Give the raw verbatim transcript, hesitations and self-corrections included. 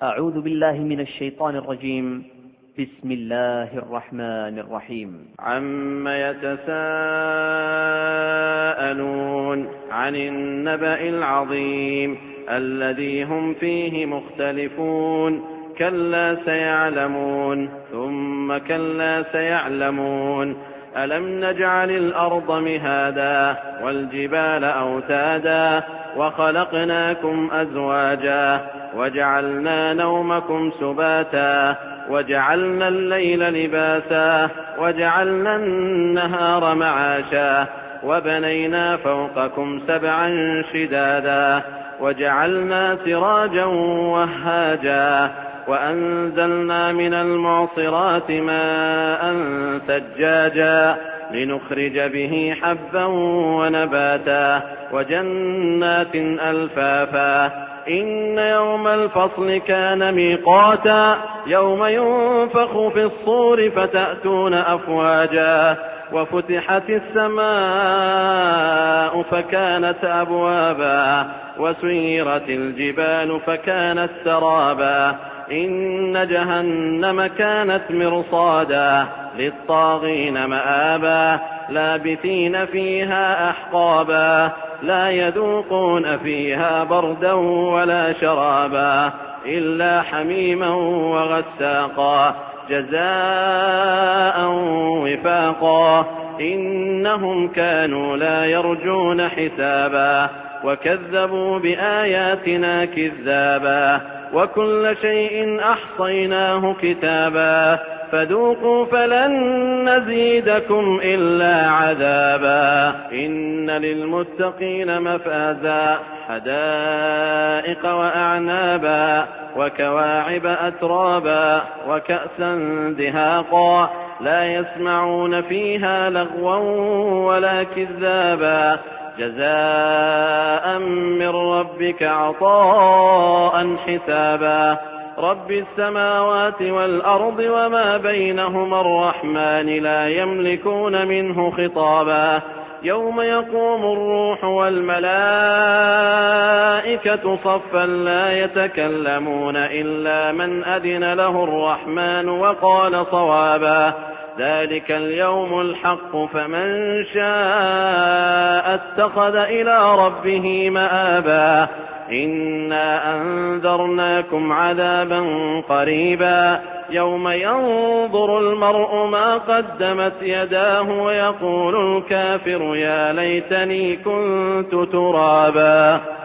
أعوذ بالله من الشيطان الرجيم. بسم الله الرحمن الرحيم. عم يتساءلون عن النبأ العظيم الذي هم فيه مختلفون كلا سيعلمون ثم كلا سيعلمون ألم نجعل الأرض مهادا والجبال أوتادا وخلقناكم أزواجا وجعلنا نومكم سباتا وجعلنا الليل لباسا وجعلنا النهار معاشا وبنينا فوقكم سبعا شدادا وجعلنا سراجا وهاجا وأنزلنا من المعصرات ماء ثجاجا لنخرج به حبا ونباتا وجنات ألفافا إن يوم الفصل كان ميقاتا يوم ينفخ في الصور فتأتون أفواجا وفتحت السماء فكانت أبوابا وسيرت الجبال فكانت سرابا إن جهنم كانت مرصادا للطاغين مآبا لابثين فيها أحقابا لا يذوقون فيها بردا ولا شرابا إلا حميما وغساقا جزاء وفاقا إنهم كانوا لا يرجون حسابا وكذبوا بآياتنا كذابا وكل شيء أحصيناه كتابا فذوقوا فلن نزيدكم إلا عذابا إن للمتقين مفازا حدائق وأعنابا وكواعب أترابا وكأسا دهاقا لا يسمعون فيها لغوا ولا كذابا جزاء من ربك عطاء حسابا رب السماوات والأرض وما بينهما الرحمن لا يملكون منه خطابا يوم يقوم الروح والملائكة صفا لا يتكلمون إلا من أذن له الرحمن وقال صوابا ذلك اليوم الحق فمن شاء اتخذ إلى ربه مآبا إنا أنذرناكم عذابا قريبا يوم ينظر المرء ما قدمت يداه ويقول الكافر يا ليتني كنت ترابا.